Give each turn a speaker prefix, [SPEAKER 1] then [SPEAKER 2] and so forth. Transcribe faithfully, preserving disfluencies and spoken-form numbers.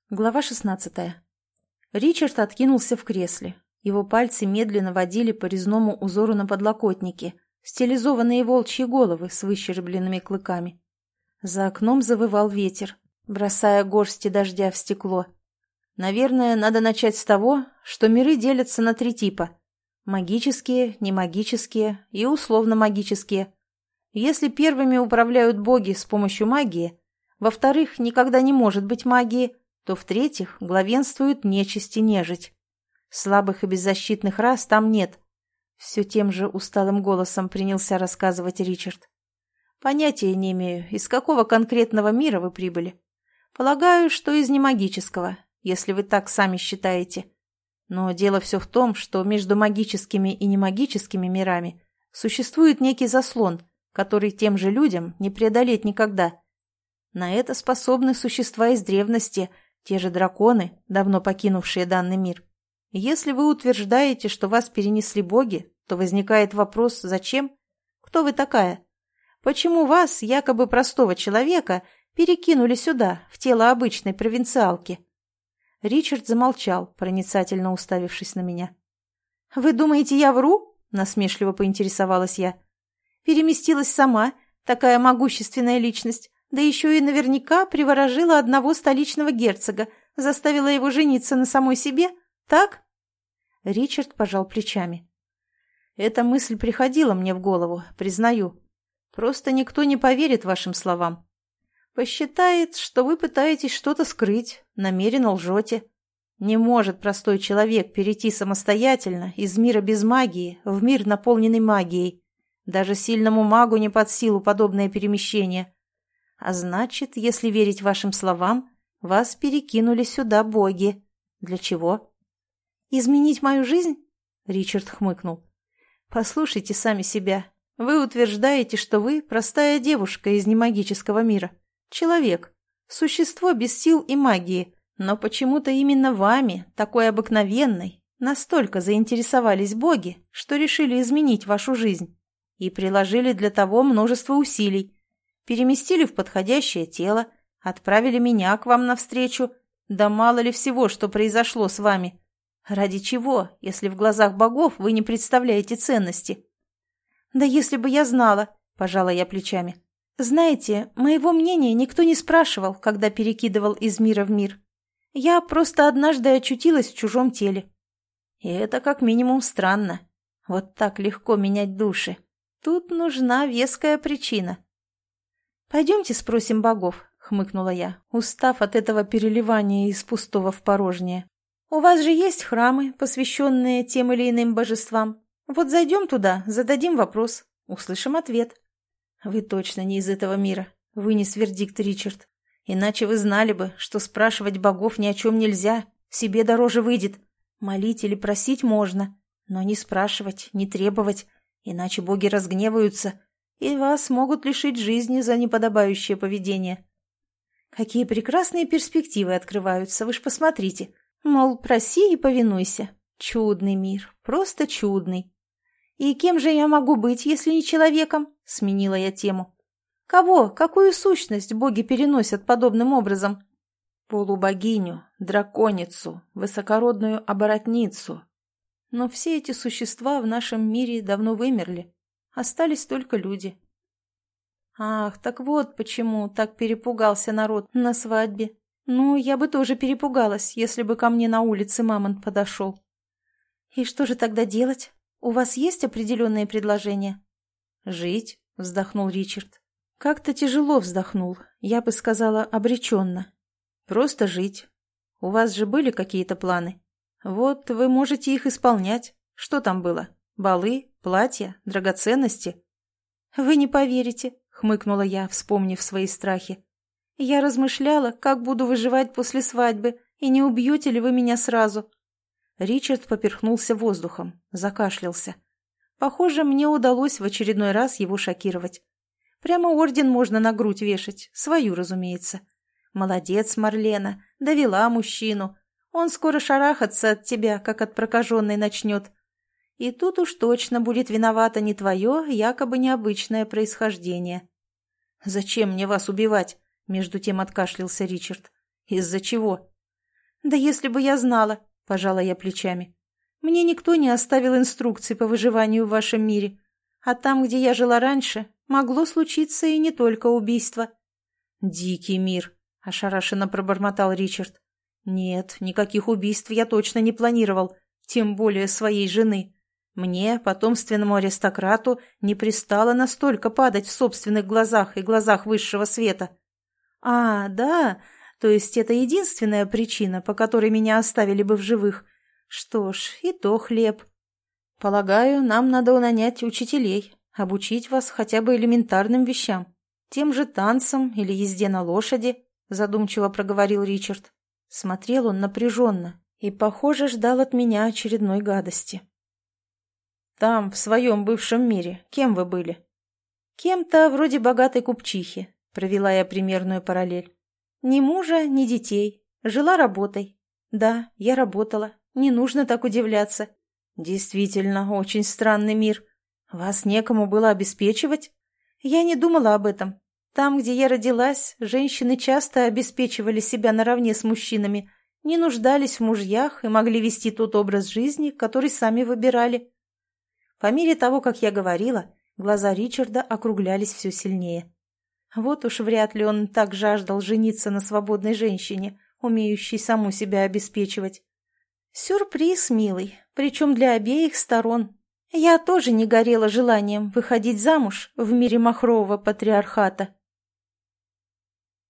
[SPEAKER 1] Глава шестнадцатая. Ричард откинулся в кресле. Его пальцы медленно водили по резному узору на подлокотнике, стилизованные волчьи головы с выщербленными клыками. За окном завывал ветер, бросая горсти дождя в стекло. Наверное, надо начать с того, что миры делятся на три типа. Магические, немагические и условно-магические. Если первыми управляют боги с помощью магии, во-вторых, никогда не может быть магии, то, в-третьих, главенствует нечисть и нежить. Слабых и беззащитных рас там нет. Все тем же усталым голосом принялся рассказывать Ричард. Понятия не имею, из какого конкретного мира вы прибыли. Полагаю, что из немагического, если вы так сами считаете. Но дело все в том, что между магическими и немагическими мирами существует некий заслон, который тем же людям не преодолеть никогда. На это способны существа из древности, те же драконы, давно покинувшие данный мир. Если вы утверждаете, что вас перенесли боги, то возникает вопрос «зачем?». Кто вы такая? Почему вас, якобы простого человека, перекинули сюда, в тело обычной провинциалки? Ричард замолчал, проницательно уставившись на меня. «Вы думаете, я вру?» – насмешливо поинтересовалась я. «Переместилась сама, такая могущественная личность, да еще и наверняка приворожила одного столичного герцога, заставила его жениться на самой себе, так?» Ричард пожал плечами. «Эта мысль приходила мне в голову, признаю. Просто никто не поверит вашим словам. Посчитает, что вы пытаетесь что-то скрыть, намеренно лжете. Не может простой человек перейти самостоятельно из мира без магии в мир, наполненный магией. Даже сильному магу не под силу подобное перемещение. А значит, если верить вашим словам, вас перекинули сюда боги. Для чего?» «Изменить мою жизнь?» Ричард хмыкнул. «Послушайте сами себя. Вы утверждаете, что вы простая девушка из немагического мира. Человек. Существо без сил и магии. Но почему-то именно вами, такой обыкновенной, настолько заинтересовались боги, что решили изменить вашу жизнь. И приложили для того множество усилий. Переместили в подходящее тело, отправили меня к вам навстречу. Да мало ли всего, что произошло с вами. Ради чего, если в глазах богов вы не представляете ценности?» «Да если бы я знала», – пожала я плечами. «Знаете, моего мнения никто не спрашивал, когда перекидывал из мира в мир. Я просто однажды очутилась в чужом теле. И это как минимум странно. Вот так легко менять души. Тут нужна веская причина». «Пойдемте спросим богов», — хмыкнула я, устав от этого переливания из пустого в порожнее. «У вас же есть храмы, посвященные тем или иным божествам. Вот зайдем туда, зададим вопрос, услышим ответ». «Вы точно не из этого мира», — вынес вердикт Ричард. «Иначе вы знали бы, что спрашивать богов ни о чем нельзя, себе дороже выйдет. Молить или просить можно, но не спрашивать, не требовать, иначе боги разгневаются, и вас могут лишить жизни за неподобающее поведение». Какие прекрасные перспективы открываются, вы ж посмотрите. Мол, проси и повинуйся. Чудный мир, просто чудный. «И кем же я могу быть, если не человеком?» — сменила я тему. «Кого, какую сущность боги переносят подобным образом?» «Полубогиню, драконицу, высокородную оборотницу. Но все эти существа в нашем мире давно вымерли. Остались только люди». «Ах, так вот почему так перепугался народ на свадьбе. Ну, я бы тоже перепугалась, если бы ко мне на улице мамонт подошел». «И что же тогда делать? У вас есть определенные предложения?» «Жить», — вздохнул Ричард. Как-то тяжело вздохнул, я бы сказала, обреченно. «Просто жить. У вас же были какие-то планы? Вот вы можете их исполнять. Что там было? Балы, платья, драгоценности?» «Вы не поверите», — хмыкнула я, вспомнив свои страхи. «Я размышляла, как буду выживать после свадьбы, и не убьете ли вы меня сразу?» Ричард поперхнулся воздухом, закашлялся. Похоже, мне удалось в очередной раз его шокировать. Прямо орден можно на грудь вешать, свою, разумеется. Молодец, Марлена, довела мужчину. Он скоро шарахаться от тебя, как от прокаженной, начнет. И тут уж точно будет виновато не твое, якобы необычное происхождение. «Зачем мне вас убивать?» — между тем откашлялся Ричард. «Из-за чего?» «Да если бы я знала», — пожала я плечами. «Мне никто не оставил инструкций по выживанию в вашем мире. А там, где я жила раньше, могло случиться и не только убийство». «Дикий мир», — ошарашенно пробормотал Ричард. «Нет, никаких убийств я точно не планировал, тем более своей жены. Мне, потомственному аристократу, не пристало настолько падать в собственных глазах и глазах высшего света». «А, да, то есть это единственная причина, по которой меня оставили бы в живых. Что ж, и то хлеб. Полагаю, нам надо нанять учителей, обучить вас хотя бы элементарным вещам. Тем же танцам или езде на лошади», — задумчиво проговорил Ричард. Смотрел он напряженно и, похоже, ждал от меня очередной гадости. «Там, в своем бывшем мире, кем вы были?» «Кем-то вроде богатой купчихи», — провела я примерную параллель. «Ни мужа, ни детей. Жила работой. Да, я работала. Не нужно так удивляться. Действительно, очень странный мир. Вас некому было обеспечивать? Я не думала об этом. Там, где я родилась, женщины часто обеспечивали себя наравне с мужчинами, не нуждались в мужьях и могли вести тот образ жизни, который сами выбирали». По мере того, как я говорила, глаза Ричарда округлялись все сильнее. Вот уж вряд ли он так жаждал жениться на свободной женщине, умеющей саму себя обеспечивать. Сюрприз, милый, причем для обеих сторон. Я тоже не горела желанием выходить замуж в мире махрового патриархата.